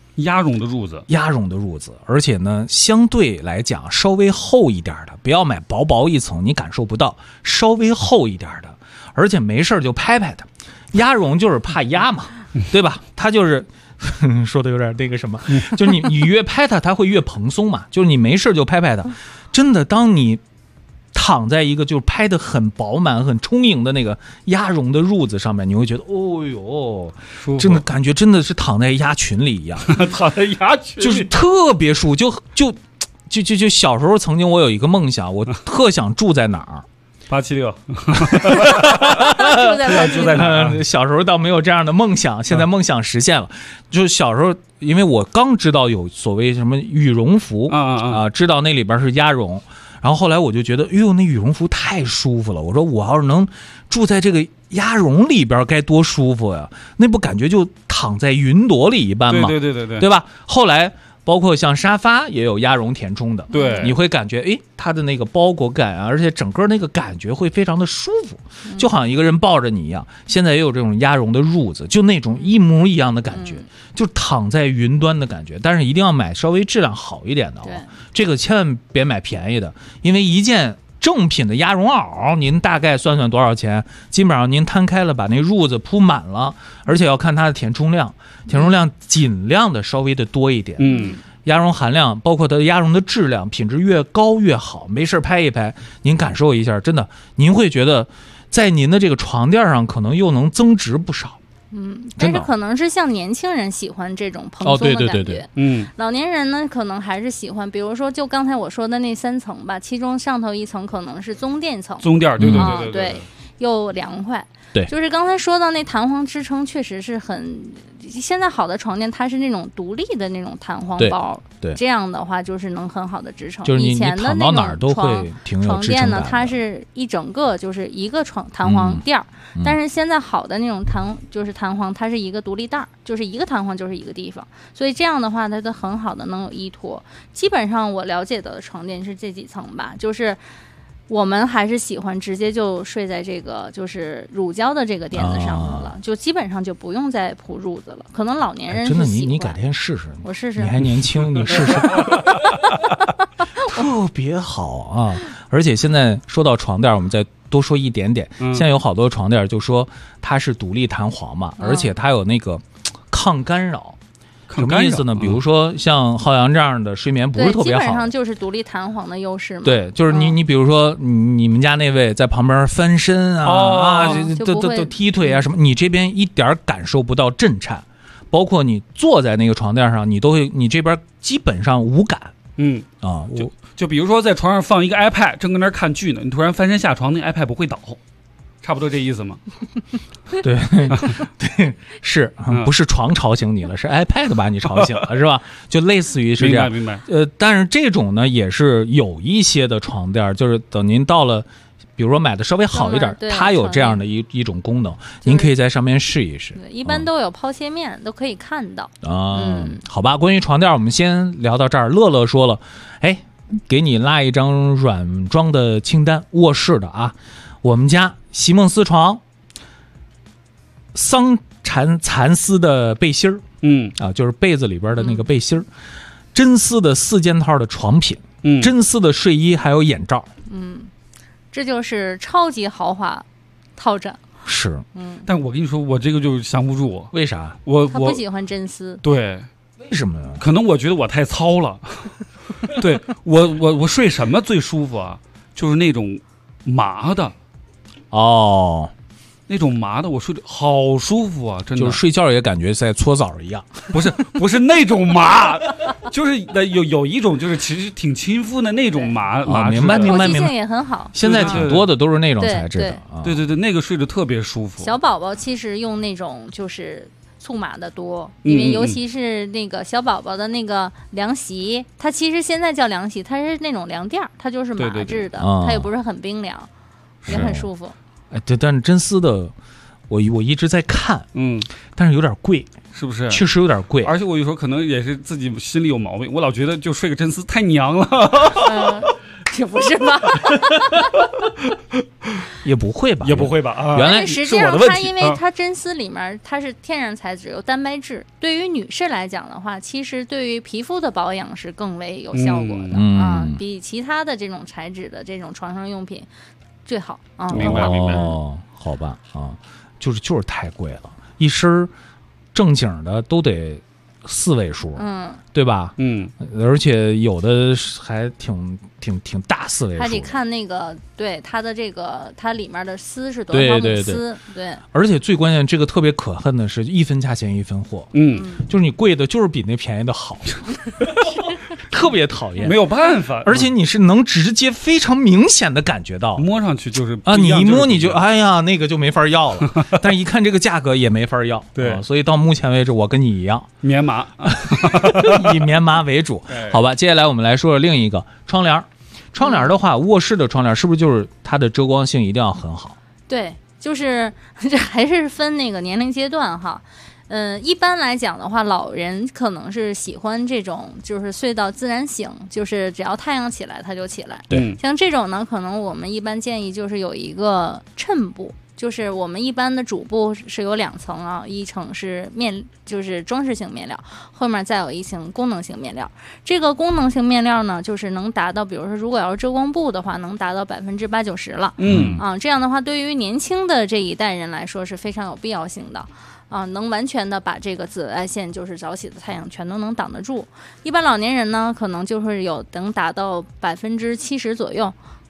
褥子，而且呢，相对来讲稍微厚一点的，不要买薄一层，你感受不到，稍微厚一点的，而且没事就拍拍它。鸭绒就是怕压嘛，对吧？它就是说的有点那个什么，就是你越拍它，它会越蓬松嘛。就是你没事就拍拍它，真的，当你躺在一个就是拍的很饱满、很充盈的那个鸭绒的褥子上面，你会觉得，哦哟，真的感觉真的是躺在鸭群里一样， 躺在鸭群里就是特别舒服。就小时候曾经我有一个梦想，我特想住在哪儿。 876 住在哪儿？小时候倒没有这样的梦想，现在梦想实现了。就是小时候，因为我刚知道有所谓什么羽绒服知道那里边是鸭绒，然后后来我就觉得，哎呦，那羽绒服太舒服了。我说我要是能住在这个鸭绒里边，该多舒服呀！那不感觉就躺在云朵里一般吗？对吧？后来包括像沙发也有鸭绒填充的， 对， 你会感觉它的那个包裹感啊，而且整个那个感觉会非常的舒服，就好像一个人抱着你一样。现在也有这种鸭绒的褥子，就那种一模一样的感觉，就躺在云端的感觉。但是一定要买稍微质量好一点的这个千万别买便宜的，因为一件正品的鸭绒袄，您大概算算多少钱？基本上您摊开了，把那褥子铺满了，而且要看它的填充量，尽量的稍微的多一点。鸭绒含量，包括它的鸭绒的质量，品质越高越好。没事拍一拍，您感受一下，真的，您会觉得在您的这个床垫上可能又能增值不少。 但是可能是像年轻人喜欢这种蓬松的感觉， 对， 老年人呢可能还是喜欢，比如说就刚才我说的那3层吧，其中上头一层可能是棕垫层，对，又凉快。 对， 就是刚才说到那弹簧支撑，确实是现在好的床垫它是那种独立的那种弹簧包， 对， 这样的话就是能很好的支撑。 就是以前的那种床垫呢，它是一整个就是一个弹簧垫儿，但是现在好的那种弹簧，它是一个独立袋儿，就是一个弹簧就是一个地方，所以这样的话它很好的能有依托。基本上我了解的床垫是这几层吧，就是我们还是喜欢直接就睡在这个就是乳胶的这个垫子上头了，就基本上就不用再铺褥子了。可能老年人真的，你改天试试， 我试试， 你还年轻，你试试，特别好啊！而且现在说到床垫，我们再多说一点点，现在有好多床垫就说它是独立弹簧嘛，而且它有那个抗干扰。什么意思呢？比如说像浩洋这样的睡眠不是特别好， 基本上就是独立弹簧的优势嘛。 对，就是你比如说你们家那位在旁边翻身都踢腿啊什么，你这边一点感受不到震颤，包括你坐在那个床垫上，你这边基本上无感。 就比如说在床上放一个 iPad， 正跟那儿看剧呢，你突然翻身下床，那 iPad 不会倒。差不多这意思吗？ 对，是，不是床吵醒你了，是 iPad 把你吵醒了，是吧？就类似于是这样。 明白。 但是这种呢，也是有一些的床垫，就是等您到了，比如说买的稍微好一点，它有这样的一种功能，您可以在上面试一试。 一般都有抛切面，都可以看到。 好吧，关于床垫，我们先聊到这儿。乐乐说了，给你拉一张软装的清单，卧室的啊，我们家。席梦思床，桑蚕丝的背心儿，就是被子里边的那个背心儿，真丝的4件套的床品，真丝的睡衣还有眼罩， 这就是超级豪华套枕。 是， 但我跟你说，我这个就降不住。 为啥？ 他不喜欢真丝。 对， 为什么呢？ 可能我觉得我太糙了。对，我睡什么最舒服啊？就是那种麻的。那种麻的我睡得好舒服啊，真的， 就是睡觉也感觉在搓澡一样。 不是那种麻，就是有一种就是其实挺亲肤的那种麻。 明白。 口气性也很好。 现在挺多的都是那种材质的。 对，那个睡得特别舒服。 小宝宝其实用那种就是粗麻的多，因为尤其是那个小宝宝的那个凉席，它其实现在叫凉席，它是那种凉垫，它就是麻质的，它也不是很冰凉，也很舒服。 对，但是真丝的，我一直在看，但是有点贵， 是不是？ 确实有点贵， 而且我有时候可能也是自己心里有毛病，我老觉得就睡个真丝太娘了。 这不是吧？ 也不会吧？ 原来实际上它因为它真丝里面它是天然材质，有蛋白质，对于女士来讲的话，其实对于皮肤的保养是更为有效果的比其他的这种材质的这种床上用品最好啊。 明白。 好吧就是太贵了，一身正经的都得4位数，对吧？而且有的还挺大4位数， 还得看那个对它的这个它里面的丝是多少米丝，对。 而且最关键，这个特别可恨的是，一分价钱一分货，就是你贵的，就是比那便宜的好，特别讨厌， 没有办法。 而且你是能直接非常明显的感觉到， 摸上去就是你一摸你就哎呀，那个就没法要了，但是一看这个价格也没法要， 对。 所以到目前为止，我跟你一样， 棉麻， 以棉麻为主，好吧。接下来我们来说说另一个窗帘。窗帘的话，卧室的窗帘是不是就是它的遮光性一定要很好？ 对，就是这还是分那个年龄阶段哈。一般来讲的话，老人可能是喜欢这种，就是睡到自然醒，就是只要太阳起来他就起来。 对， 像这种呢，可能我们一般建议就是有一个衬布。就是我们一般的主布是有2层啊，一层是就是装饰性面料，后面再有一层功能性面料。这个功能性面料呢，就是能达到，比如说如果要是遮光布的话，能达到80%-90%了。这样的话，对于年轻的这一代人来说是非常有必要性的。能完全的把这个紫外线就是早起的太阳全都能挡得住。一般老年人呢，可能就是能达到70%左右。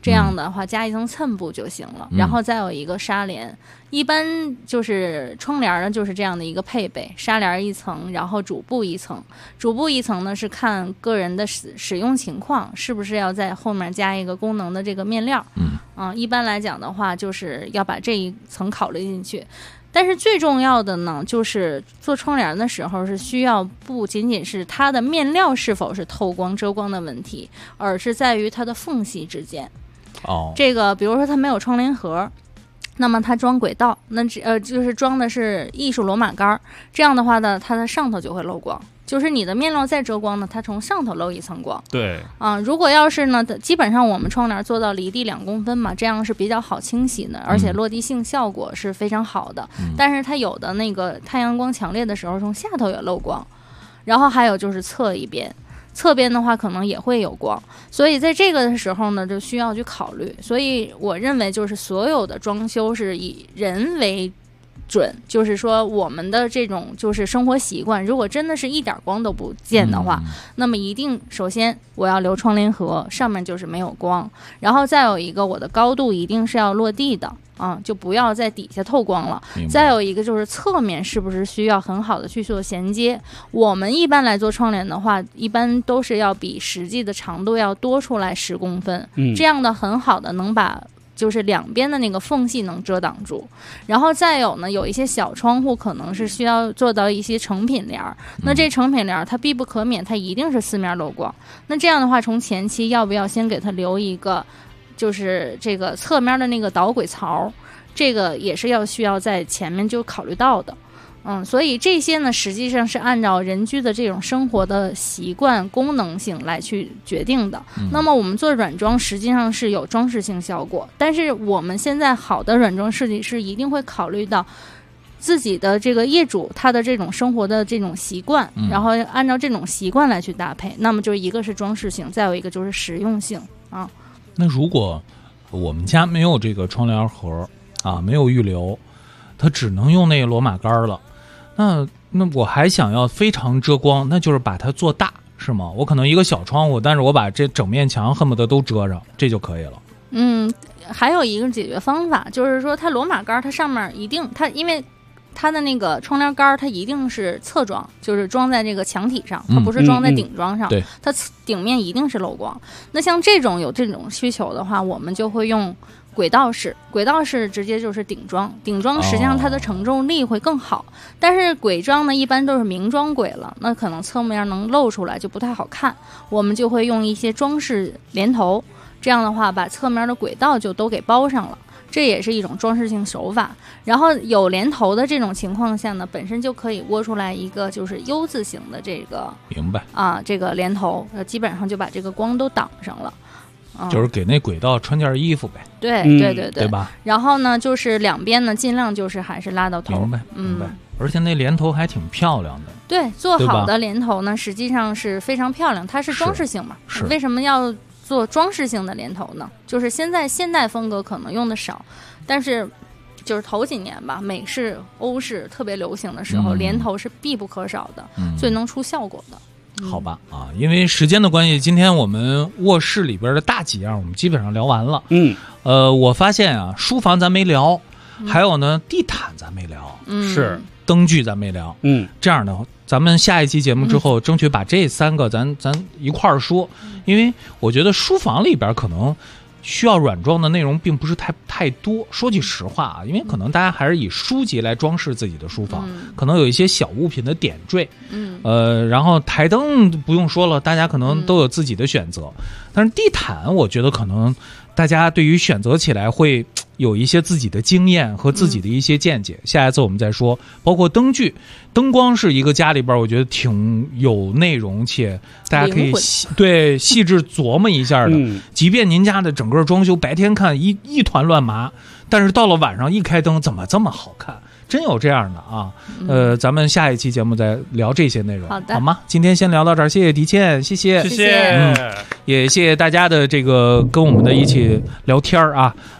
这样的话加一层衬布就行了，然后再有一个纱帘。一般就是窗帘呢就是这样的一个配备，纱帘一层，然后主布一层。主布一层呢是看个人的使用情况，是不是要在后面加一个功能的这个面料。一般来讲的话就是要把这一层考虑进去。但是最重要的呢，就是做窗帘的时候是需要不仅仅是它的面料是否是透光遮光的问题，而是在于它的缝隙之间。这个比如说它没有窗帘盒，那么它装轨道，那就是装的是艺术罗马杆，这样的话呢，它的上头就会漏光。就是你的面料再遮光呢，它从上头漏一层光。 对如果要是呢，基本上我们窗帘做到离地2公分嘛，这样是比较好清洗的，而且落地性效果是非常好的。但是它有的那个太阳光强烈的时候，从下头也漏光。然后还有就是侧边的话可能也会有光，所以在这个的时候呢，就需要去考虑。所以我认为就是所有的装修是以人为准，就是说我们的这种就是生活习惯，如果真的是一点光都不见的话，那么一定首先我要留窗帘盒，上面就是没有光，然后再有一个我的高度一定是要落地的就不要在底下透光了。再有一个就是侧面是不是需要很好的去做衔接。我们一般来做窗帘的话，一般都是要比实际的长度要多出来10公分，这样的很好的能把就是两边的那个缝隙能遮挡住。然后再有呢，有一些小窗户可能是需要做到一些成品帘，那这成品帘它必不可免，它一定是4面漏光。那这样的话，从前期要不要先给它留一个就是这个侧面的那个导轨槽，这个也是需要在前面就考虑到的。所以这些呢，实际上是按照人居的这种生活的习惯、功能性来去决定的。那么我们做软装实际上是有装饰性效果，但是我们现在好的软装设计师一定会考虑到自己的这个业主他的这种生活的这种习惯，然后按照这种习惯来去搭配。那么就一个是装饰性，再有一个就是实用性那如果我们家没有这个窗帘盒没有预留，它只能用那个罗马杆了。那我还想要非常遮光，那就是把它做大，是吗？我可能一个小窗户，但是我把这整面墙恨不得都遮上，这就可以了。 还有一个解决方法就是说，它罗马杆它上面一定因为它的那个窗帘杆它一定是侧装，就是装在这个墙体上，它不是装在顶装上，它顶面一定是漏光。那像这种有这种需求的话，我们就会用轨道式直接就是顶装实际上它的承重力会更好。但是轨装呢一般都是明装轨了，那可能侧面能露出来就不太好看，我们就会用一些装饰帘头，这样的话把侧面的轨道就都给包上了，这也是一种装饰性手法。然后有帘头的这种情况下呢，本身就可以窝出来一个就是 U 字形的这个这个帘头，基本上就把这个光都挡上了。 就是给那轨道穿件衣服呗。 对吧？ 然后呢，就是两边呢，尽量就是还是拉到头。 明白。而且那帘头还挺漂亮的。 对，做好的帘头呢，实际上是非常漂亮，它是装饰性嘛。为什么要做装饰性的帘头呢？就是现在现代风格可能用的少，但是就是头几年吧，美式、欧式特别流行的时候，帘头是必不可少的，最能出效果的。 好吧因为时间的关系，今天我们卧室里边的大几样我们基本上聊完了。我发现书房咱没聊，还有呢地毯咱没聊， 是灯具咱没聊。这样的咱们下一期节目之后，争取把这3个咱一块儿说，因为我觉得书房里边可能需要软装的内容并不是太多。说句实话因为可能大家还是以书籍来装饰自己的书房，可能有一些小物品的点缀，然后台灯不用说了，大家可能都有自己的选择。但是地毯我觉得可能大家对于选择起来会有一些自己的经验和自己的一些见解，下一次我们再说。包括灯具、灯光是一个家里边我觉得挺有内容，且大家可以细致琢磨一下的。即便您家的整个装修白天看一团乱麻，但是到了晚上一开灯怎么这么好看，真有这样的咱们下一期节目再聊这些内容，好吗？今天先聊到这儿，谢谢狄倩，谢谢， 谢谢， 也谢谢大家的这个跟我们的一起聊天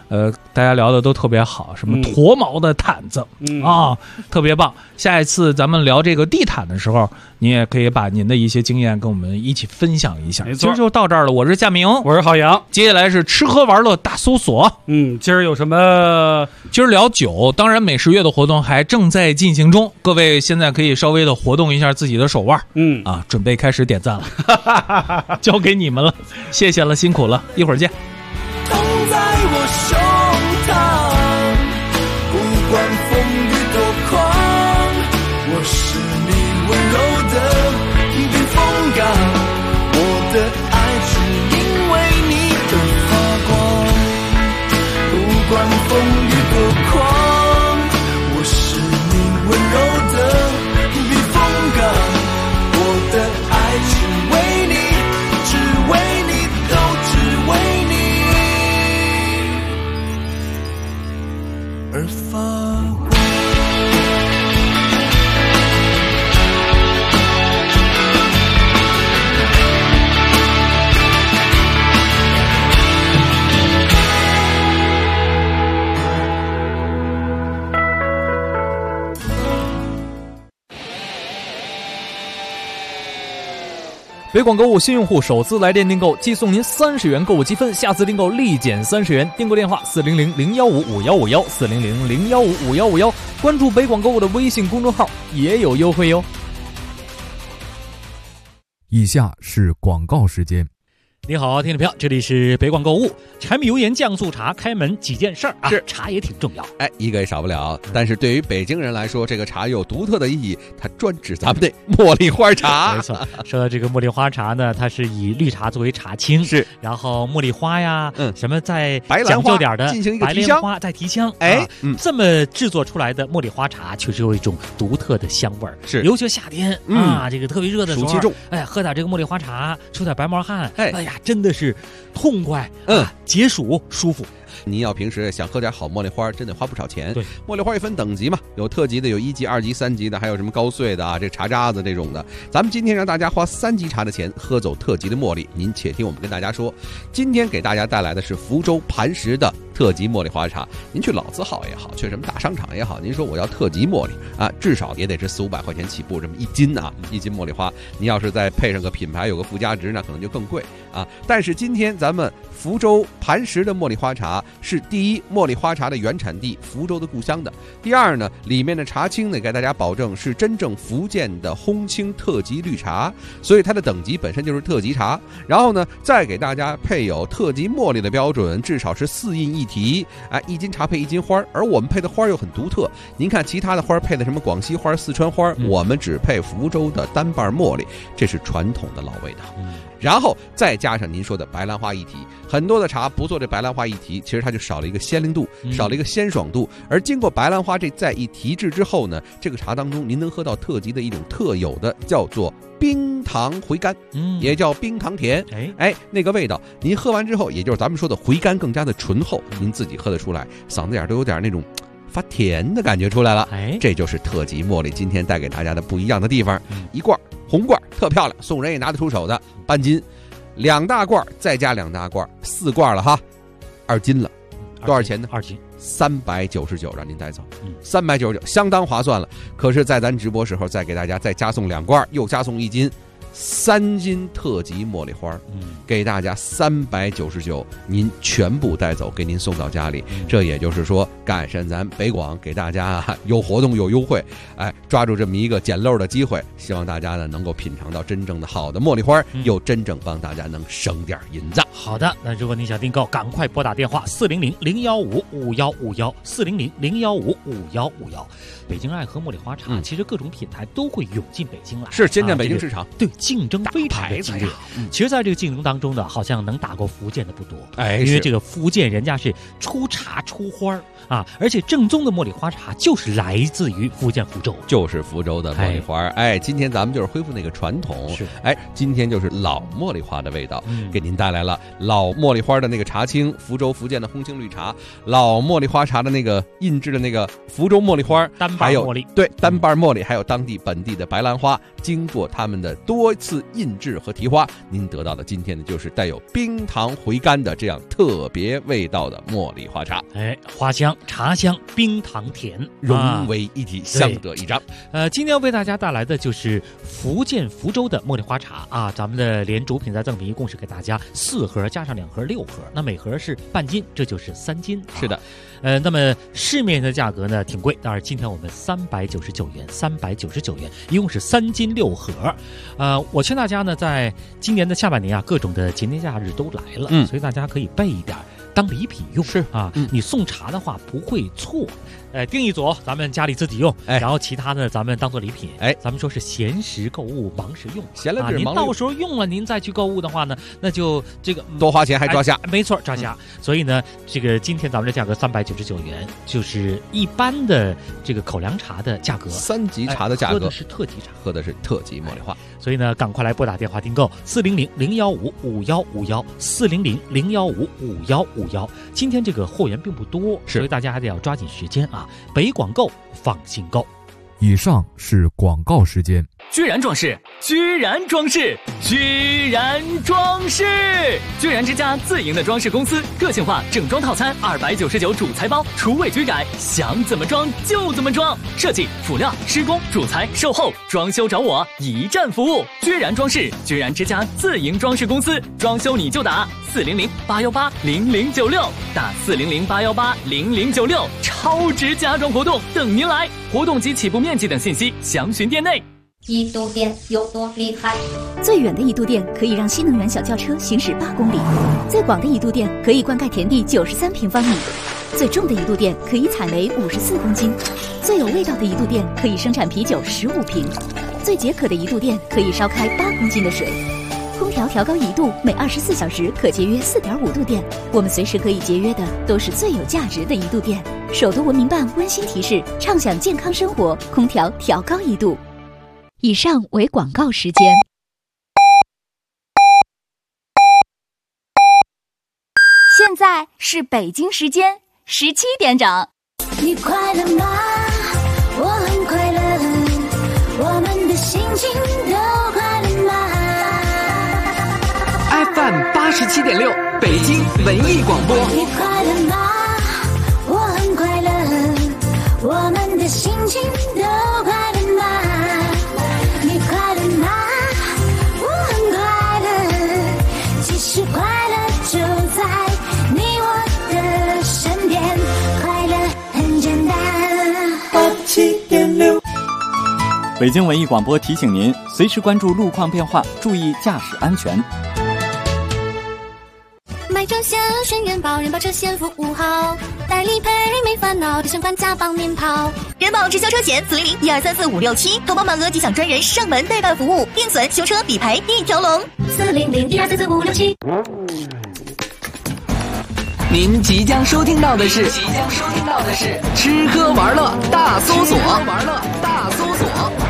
大家聊的都特别好，什么驼毛的毯子特别棒。下一次咱们聊这个地毯的时候，你也可以把您的一些经验跟我们一起分享一下。今儿就到这儿了，我是夏明， 我是郝阳， 接下来是吃喝玩乐大搜索。 今儿有什么？ 今儿聊酒，当然美食月的活动还正在进行中，各位现在可以稍微的活动一下自己的手腕，准备开始点赞了，交给你们了，谢谢了，辛苦了，一会儿见。 痛在我胸膛，不管风雨多狂，我是你温柔的平平风港，我的爱只因为你而发光，不管风雨多狂，我是你温柔的平平风港，我的爱只为你，只为你，都只为你而发光。 北广购物新用户首次来电订购即送您30元购物积分，下次订购立减30元。订购电话400-015-5151，400-015-5151，关注北广购物的微信公众号也有优惠哟。 以下是广告时间。 你好，听众朋友，这里是北广购物。柴米油盐酱醋茶开门几件事儿啊，茶也挺重要， 一个也少不了。但是对于北京人来说，这个茶有独特的意义，它专指咱们的茉莉花茶。 没错，说到这个茉莉花茶呢，它是以绿茶作为茶青， 是， 然后茉莉花呀，什么再白兰花讲究点的进行一个白提香， 莲花再提香，这么制作出来的茉莉花茶，确实有一种独特的香味儿。 是， 尤其夏天这个特别热的时候， 暑气重， 喝点这个茉莉花茶，出点白毛汗，哎呀，真的是痛快，解暑舒服。 您要平时想喝点好茉莉花，真得花不少钱。 对， 茉莉花也分等级嘛，有特级的，有1级、2级、3级的，还有什么高碎的这茶渣子这种的。咱们今天让大家花3级茶的钱喝走特级的茉莉，您且听我们跟大家说，今天给大家带来的是福州磐石的特级茉莉花茶。您去老字号也好，去什么大商场也好，您说我要特级茉莉至少也得是400-500块钱起步，这么1斤1斤茉莉花。您要是再配上个品牌，有个附加值，那可能就更贵但是今天咱们福州磐石的茉莉花茶是第一，茉莉花茶的原产地，福州的故乡的；第二呢，里面的茶青呢，给大家保证是真正福建的烘青特级绿茶，所以它的等级本身就是特级茶。然后呢，再给大家配有特级茉莉的标准，至少是4印1提，1斤茶配1斤花，而我们配的花又很独特。您看其他的花配的什么广西花、四川花，我们只配福州的单瓣茉莉，这是传统的老味道。然后再加上您说的白兰花1提，很多的茶不做这白兰花1提，其实它就少了一个鲜灵度，少了一个鲜爽度。而经过白兰花这再一提制之后呢，这个茶当中您能喝到特级的一种特有的叫做冰糖回甘，也叫冰糖甜。那个味道您喝完之后，也就是咱们说的回甘，更加的醇厚，您自己喝得出来，嗓子眼都有点那种发甜的感觉出来了。这就是特级茉莉今天带给大家的不一样的地方。一罐红罐特漂亮，送人也拿得出手的，半斤，2大罐再加2大罐，4罐了哈，2斤了，多少钱呢 ？2斤 399，让您带走，399相当划算了。可是，在咱直播时候再给大家再加送2罐，又加送1斤。3斤特级茉莉花，给大家399，您全部带走，给您送到家里。这也就是说，赶上咱北广给大家有活动有优惠，抓住这么一个捡漏的机会，希望大家呢能够品尝到真正的好的茉莉花，又真正帮大家能省点银子。 好的，那如果您想订购，赶快拨打电话400-015-5151，400-015-5151。北京爱喝茉莉花茶，其实各种品牌都会涌进北京来， 是先进北京市场， 对，竞争非常的激烈。其实在这个竞争当中呢，好像能打过福建的不多，因为这个福建人家是出茶出花而且正宗的茉莉花茶就是来自于福建福州， 就是福州的茉莉花。今天咱们就是恢复那个传统，今天就是老茉莉花的味道，给您带来了老茉莉花的那个茶青，福州福建的烘青绿茶，老茉莉花茶的那个印制的那个福州茉莉花， 单瓣茉莉， 对，单瓣茉莉，还有当地本地的白兰花，经过他们的多次印制和提花，您得到的今天的就是带有冰糖回甘的这样特别味道的茉莉花茶。 花香、茶香、冰糖甜融为一体，相得益彰。 今天要为大家带来的就是福建福州的茉莉花茶啊，咱们的连主品再赠品一共是给大家4盒加上2盒6盒，那每盒是半斤，这就是3斤。 是的。 那么市面的价格呢挺贵，当然今天我们399元，一共是3斤6盒。我劝大家呢，在今年的下半年啊，各种的节年假日都来了，所以大家可以备一点当礼品用。 是啊，你送茶的话不会错。订一组咱们家里自己用，然后其他的咱们当做礼品。咱们说是闲时购物，忙时用。 闲了您到时候用了，您再去购物的话呢，那就这个多花钱还抓瞎。 没错，抓瞎。所以呢，这个今天咱们的价格399元，就是一般的这个口粮茶的价格 ，3级茶的价格， 喝的是特级茶， 喝的是特级茉莉花。 所以呢，赶快来拨打电话订购400-015-5151，400-015-5151。今天这个货源并不多，所以大家还得要抓紧时间啊！北广购，放心购。 以上是广告时间。 居然装饰，居然装饰，居然装饰！居然之家自营的装饰公司，个性化整装套餐299主材包，厨卫居改，想怎么装就怎么装。设计、辅料、施工、主材、售后、装修找我，一站服务。居然装饰，居然之家自营装饰公司，装修你就打400-818-0096，打400-818-0096，超值家装活动等您来。活动及起步面积等信息详询店内。 1度电有多厉害？最远的1度电可以让新能源小轿车行驶8公里，最广的1度电可以灌溉田地93平方米，最重的1度电可以采煤54公斤，最有味道的1度电可以生产啤酒15瓶，最解渴的1度电可以烧开8公斤的水。空调调高1度，每24小时可节约4.5度电。我们随时可以节约的都是最有价值的1度电。首都文明办温馨提示：畅享健康生活，空调调高1度。以上为广告时间。现在是北京时间17点整。 你快乐吗？我很快乐，我们的心情都快乐吗？ FM 87.6，北京文艺广播。 你快乐吗？我很快乐，我们的心情都快乐吗？你快乐吗？我很快乐，其实快乐就在你我的身边，快乐很简单。87.6， 北京文艺广播提醒您，随时关注路况变化，注意驾驶安全。 买车险选人保，人保车险服务好，代理赔没烦恼，提前还价帮您跑。 人保直销车险400-1234567，投保满额即享专人上门代办服务，定损、修车、理赔一条龙。 400-1234567。 您即将收听到的是吃喝玩乐大搜索。